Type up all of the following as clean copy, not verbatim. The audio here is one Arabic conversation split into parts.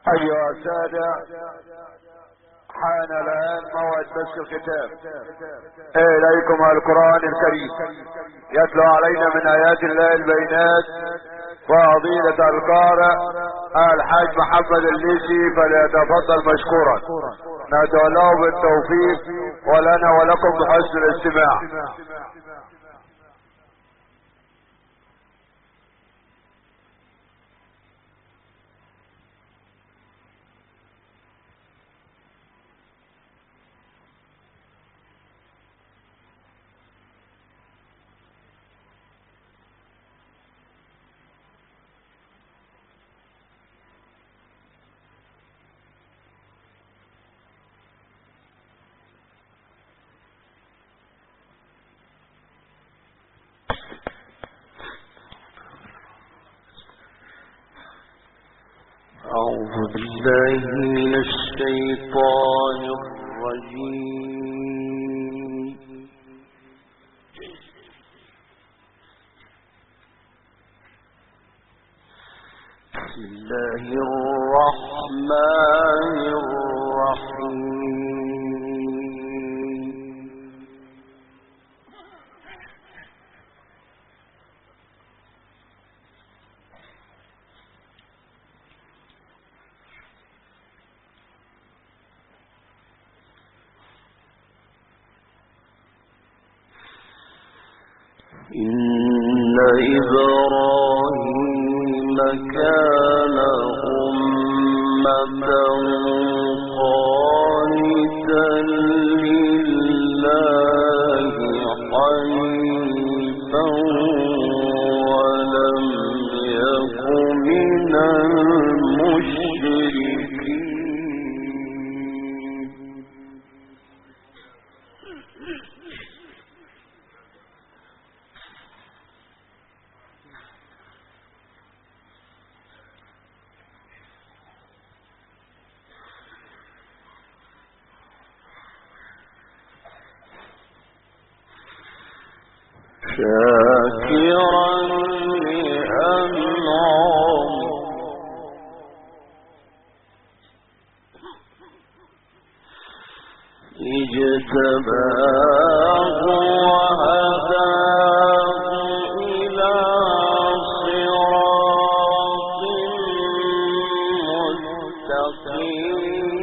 أيها السادة، حان الآن موعد بث الختام. إليكم القرآن الكريم يتلو علينا من آيات الله البينات فضيلة القارئ الحاج محمد الليثي، فليتفضل مشكورا. ندعو له بالتوفيق ولنا ولكم بحسن الاستماع. أعوذ بالله من الشيطان الرجيم. بسم الله الرحمن الرحيم. إن إبراهيم كان أمة قانتا لله حنيفا ولم يك من المشركين. شاكرا لأنعمه اجتباه وهداه إلى صراط مستقيم.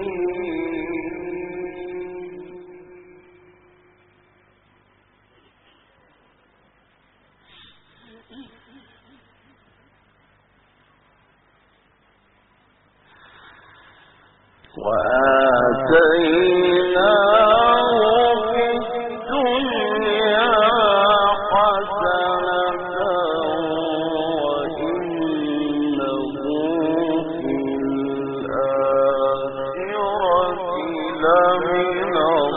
وآتيناه في الدنيا حسنة وإنه في الآخرة لمن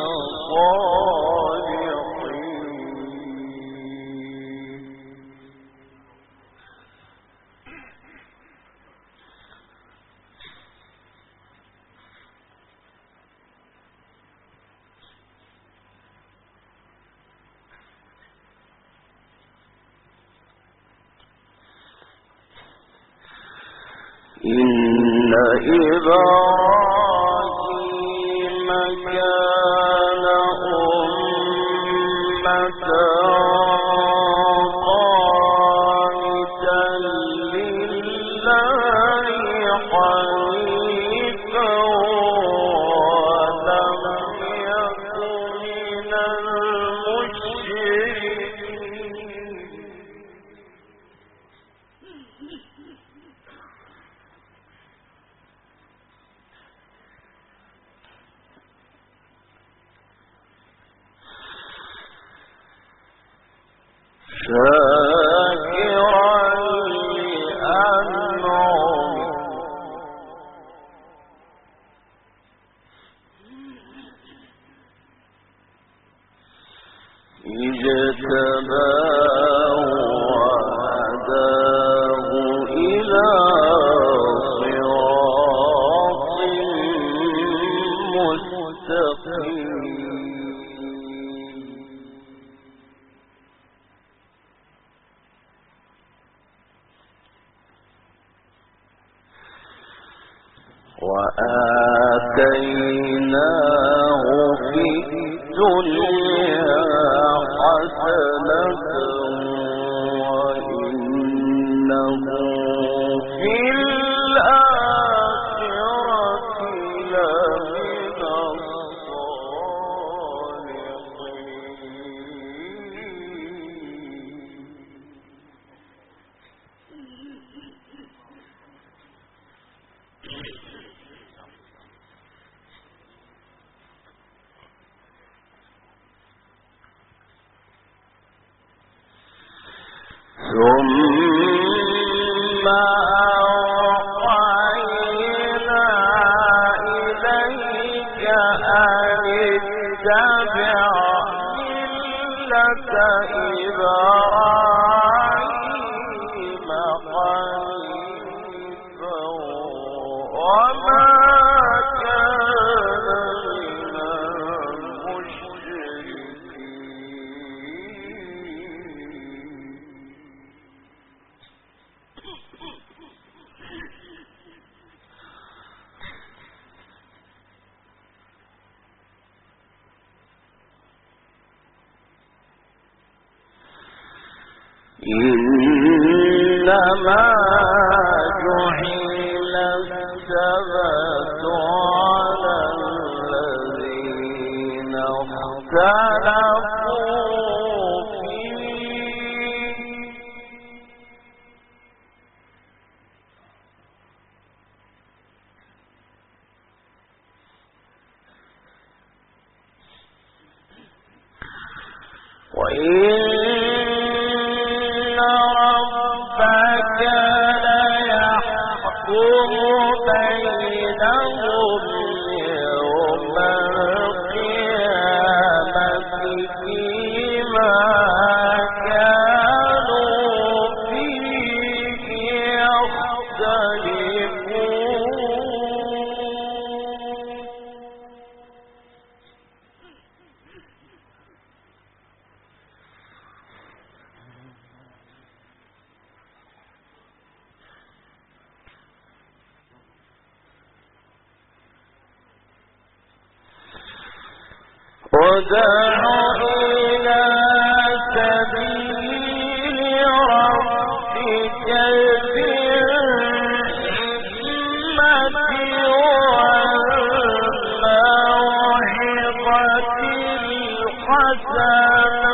الصالحين. إن إبراهيم كان أمة قانتا لله حنيفا ولم يك من المشركين. شاكرا لأنعمه وآتيناه في الدنيا حسنة وإنه في الآخرة لمن ثم أوحينا إليك أن اتبع ملة إبراهيم حنيفا وما إنما جعل السبت على الذين اختلفوا فيه وإن بينهم يوم القيامة فيما كانوا فيه يختلفون ودع إلى سبيل ربك بالحكمة والموعظة الحسنة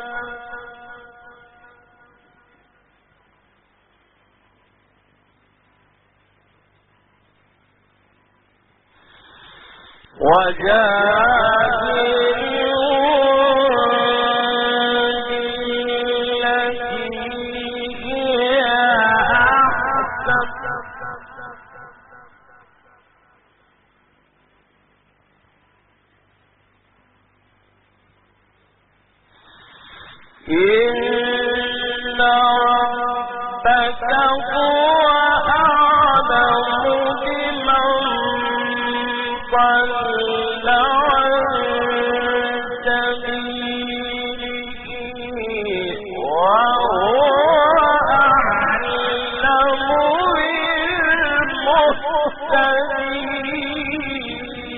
إن ربك هو أعلم بمن ضل عن سبيله وهو أعلم بالمهتدين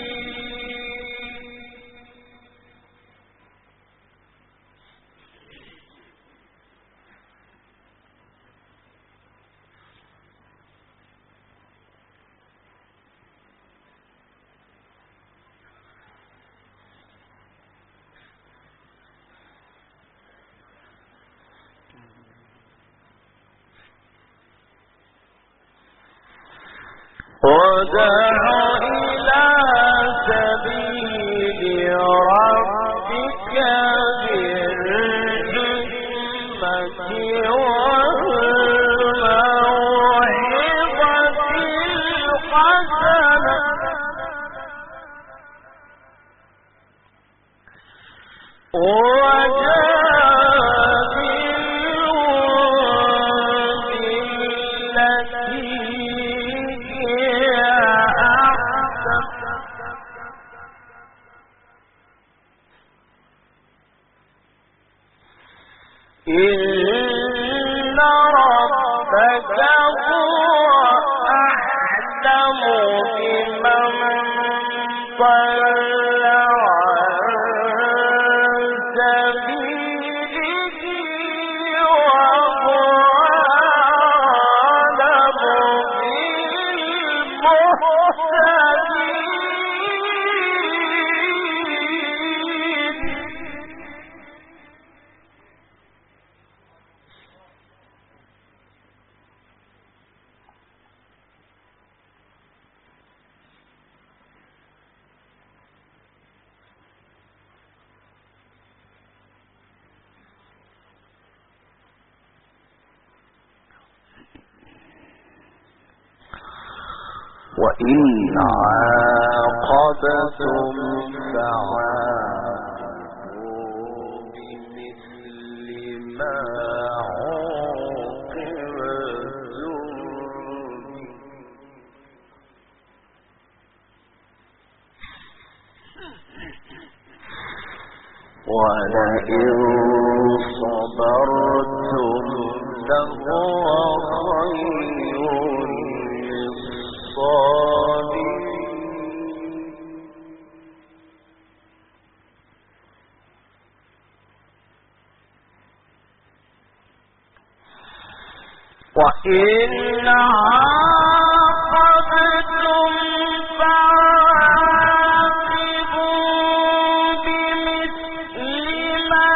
ودع إلى سبيل ربك بالحكمة والموعظة الحسنة إن ربك هو أعلم وإن عاقبتم فعاقبوا بمثل ما عوقبتم به ولئن صبرتم لهو خير وإن عاقبتم فعاقبوا بمثل ما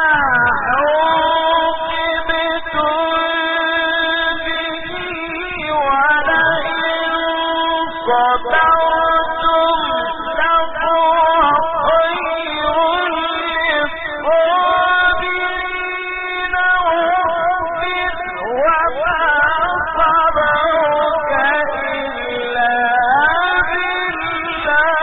عوقبتم به ولئن صبرتم لهو خير للصابرين وما صبرك إلا بالله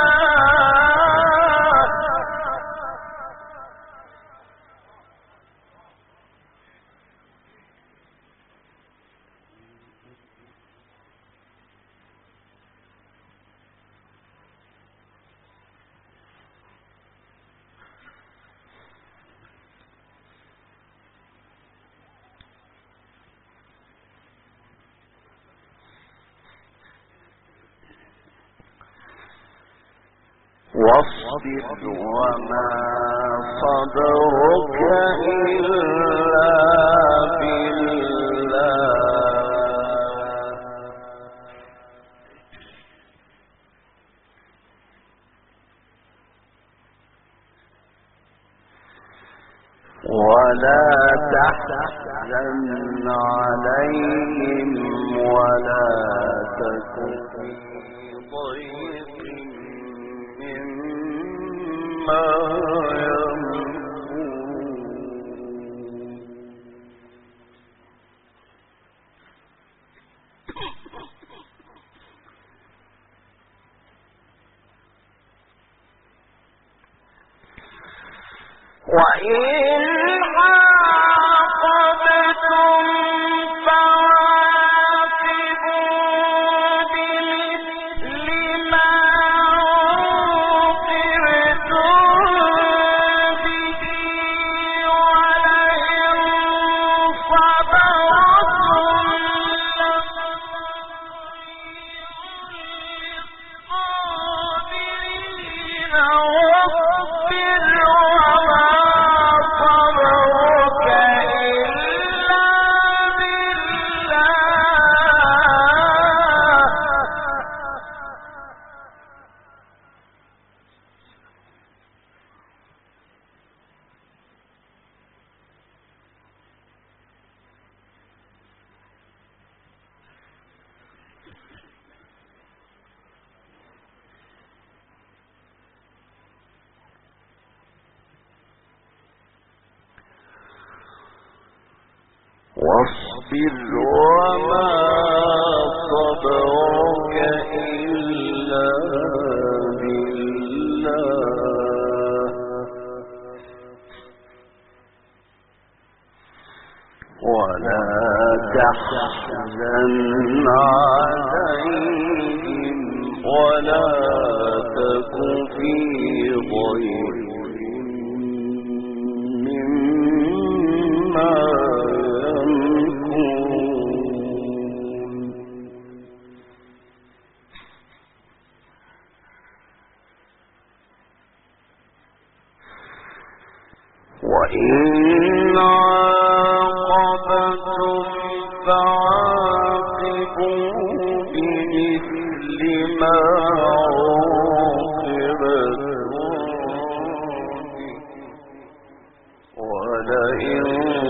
واصبر وما صبرك إلا بالله ولا تحزن عليهم ولا تكن في ضيق مما يمكرون وإن عاقبتم فعاقبوا بمثل ما عوقبتم به ولئن صبرتم للصابرين واصبر وما صبرك إلا واصبر وما صبرك إلا بالله ولا تحزن عليهم ولا تك في ضيق مما وإن عاقبتم فعاقبوا بمثل ما عوقبتم به ولئن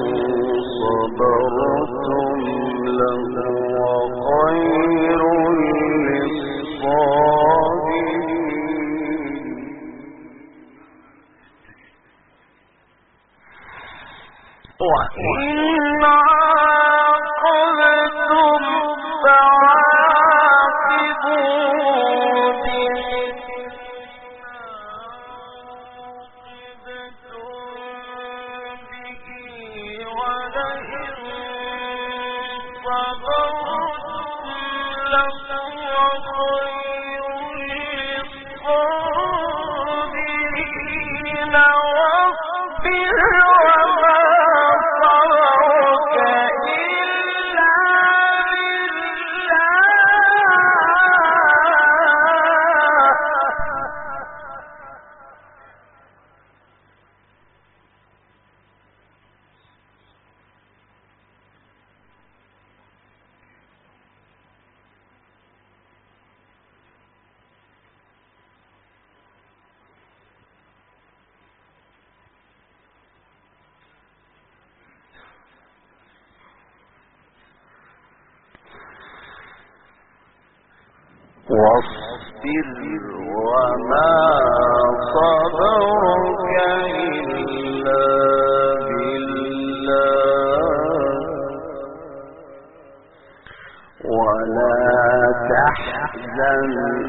صبرتم لهو خير للصابرين وإن عاقبتم واصبر وما صبرك إلا بالله ولا تحزن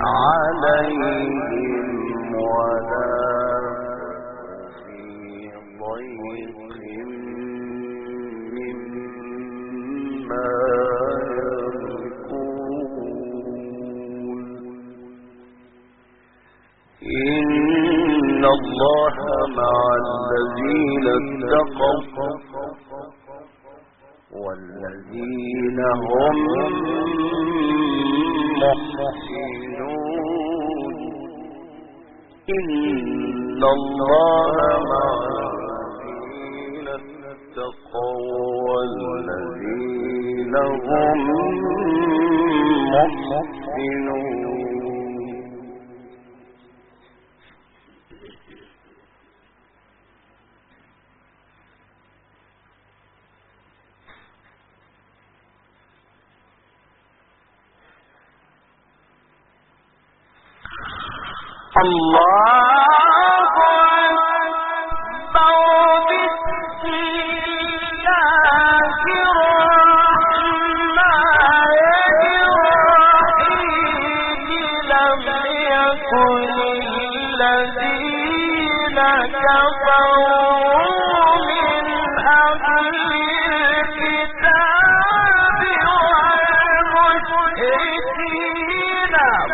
عليهم ولا في ضيق مما إن الله مع الذين اتقوا والذين هم محسنون إن الله مع الذين اتقوا والذين هم محسنون الله أكبر بسم الله الرحمن الرحيم لم يكن الذين كفروا من أهل الكتاب والمشركين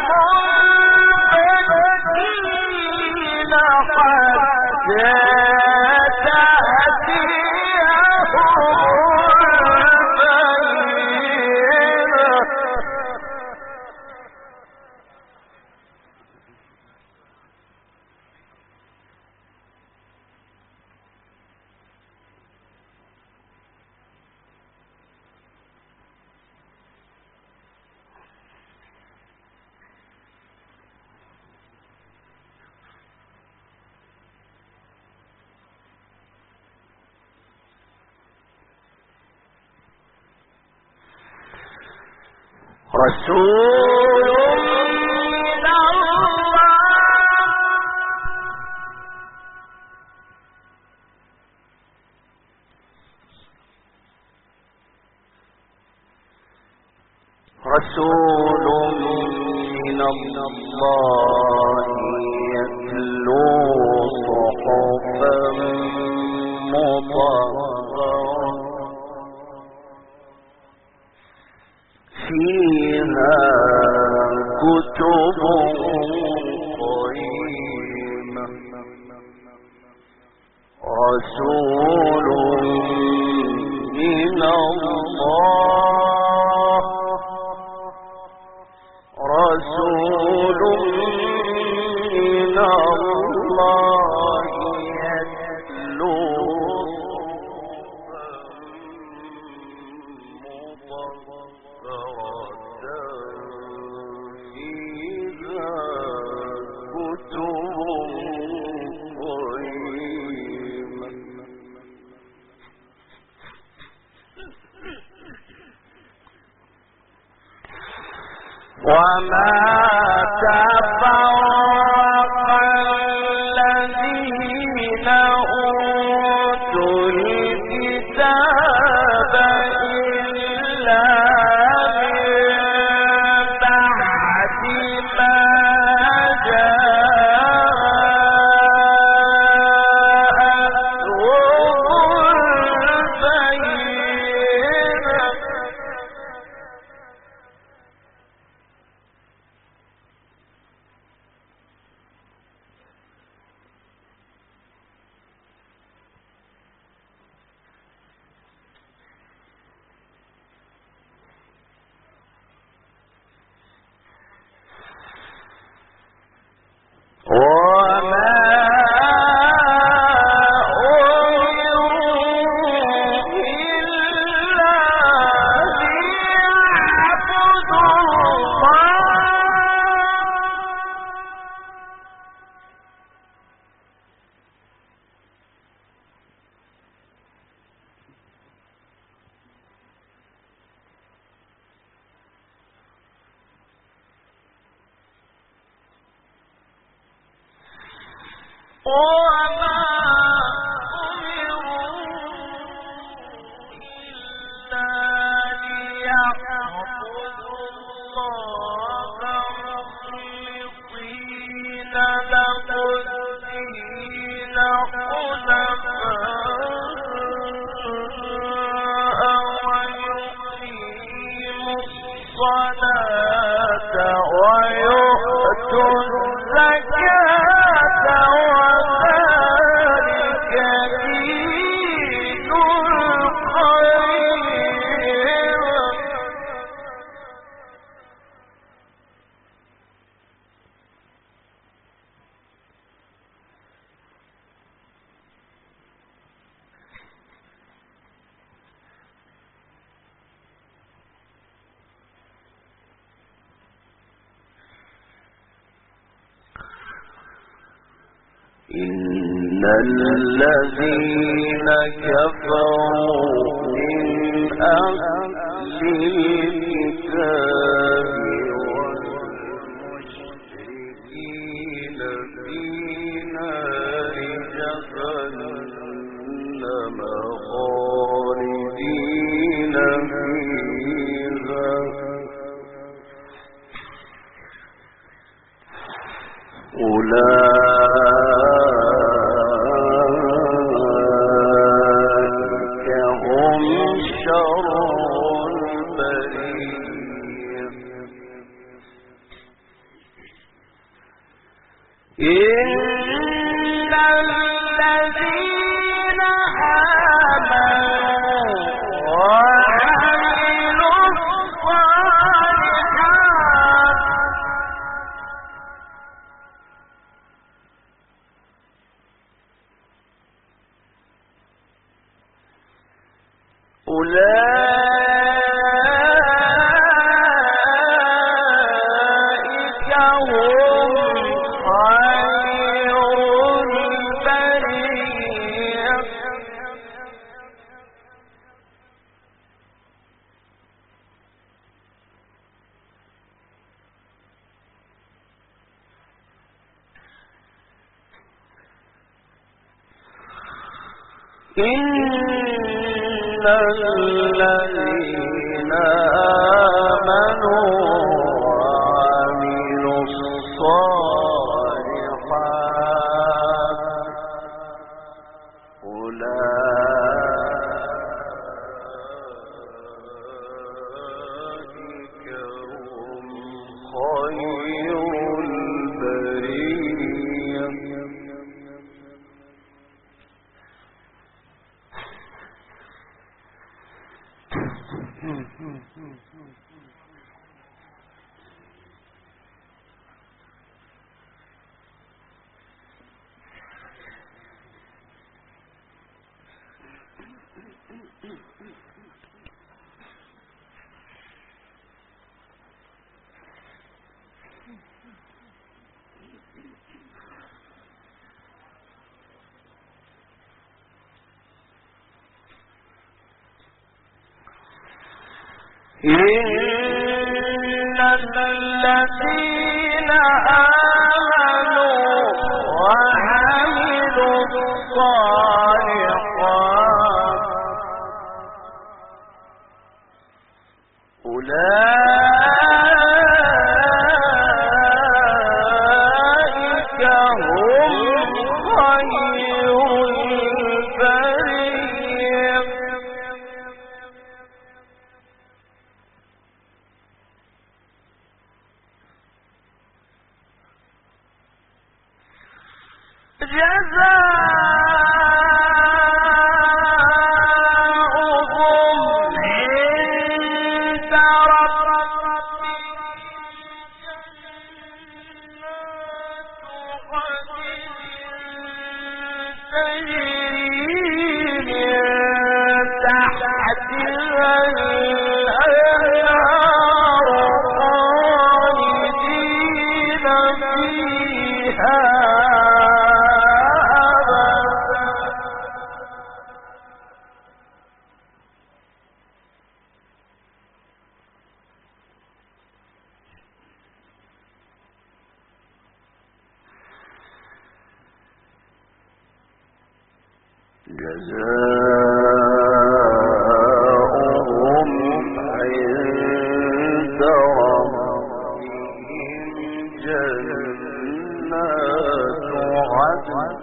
رسول من الله يتلو صحفا مطهرة فيها كتب قيمة رسول من الله رسول من الله يتلو وما تفرق الذين أوتوا الكتاب إلا من بعد ما جاءتهم البينة إن الذين كفروا من أهل الكتاب والمشركين في نار جهنم خالدين فيها أولئك هم شر البرية. إن الذين آمنوا وعملوا الصالحات أولئك هم خير البرية. إن الذين آمنوا وعملوا الصالحات أولئك هم خير البرية. إن الذين آمنوا وعملوا الصالحات أولئك هم خير البرية. جزاؤهم عند ربهم جنات عدن تجري من تحتها الأنهار خالدين فيها جزاؤهم عند ربهم جنات عدن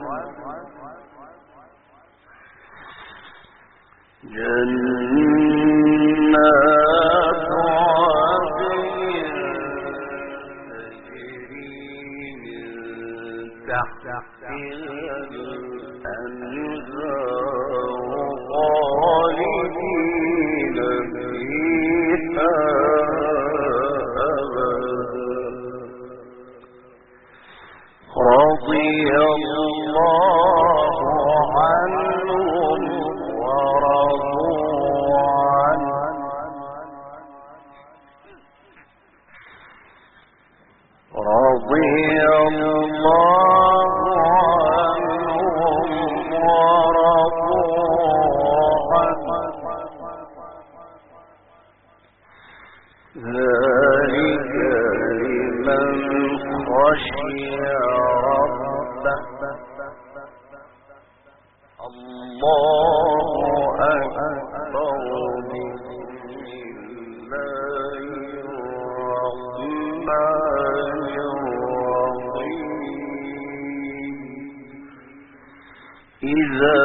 إذا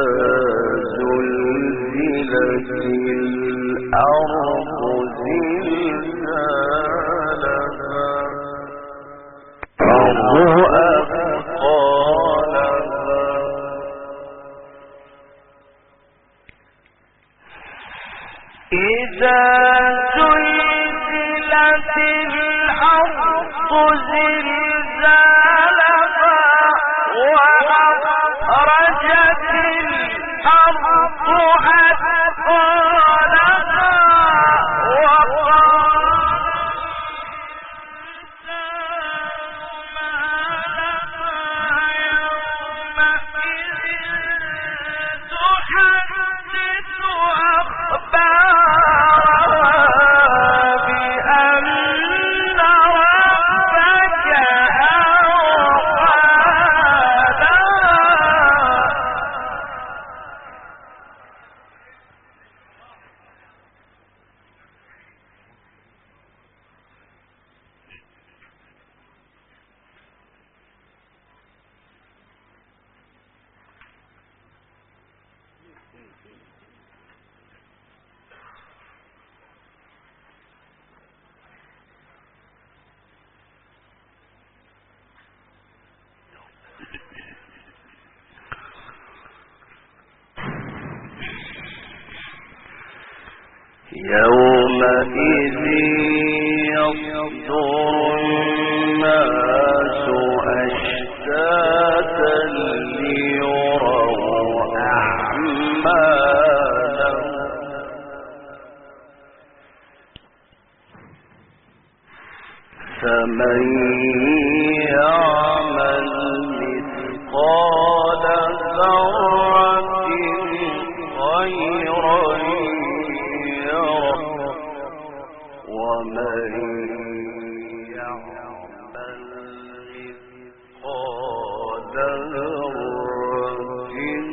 زلزلت الأرض زلزالها أثقالها إذا زلزلت الأرض زلزالها وأخرجت الأرض أثقالها يومئذ يصدر الناس أشتاتا ليروا أعمالهم فمن يعمل مثقال ذرة خيرا ومن يعمل مثقال ذرة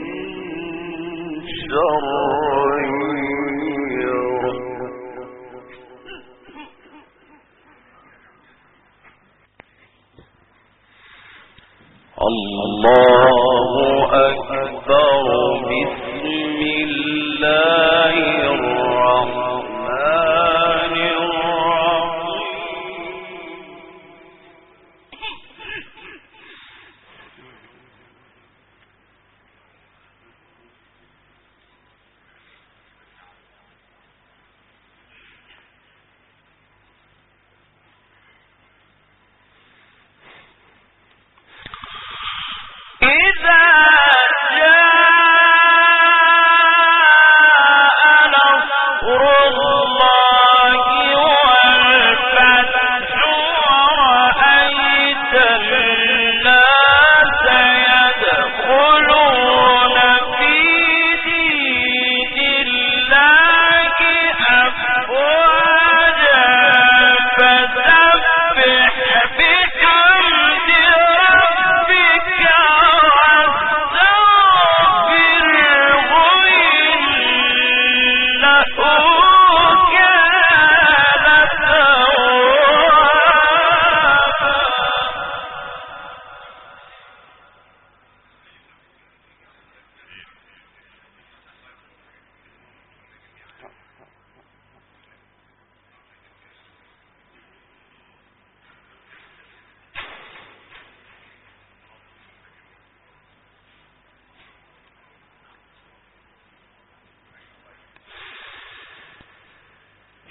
شرا يره الله أكبر بسم الله الرحمن إذا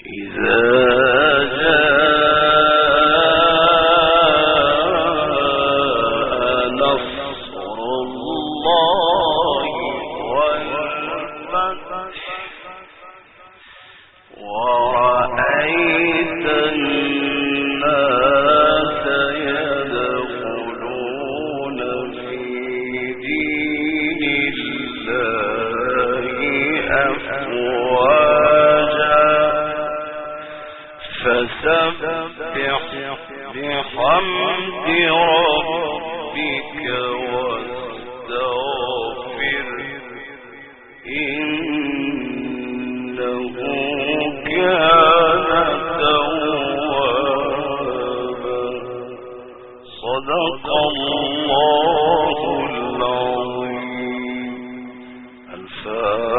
إذا جاء نصر الله والفتح ورأيت الناس يدخلون في دين الله أفواجا فسبح بحمد ربك واستغفره إنه كان توابا صدق الله العظيم. الفاتحة.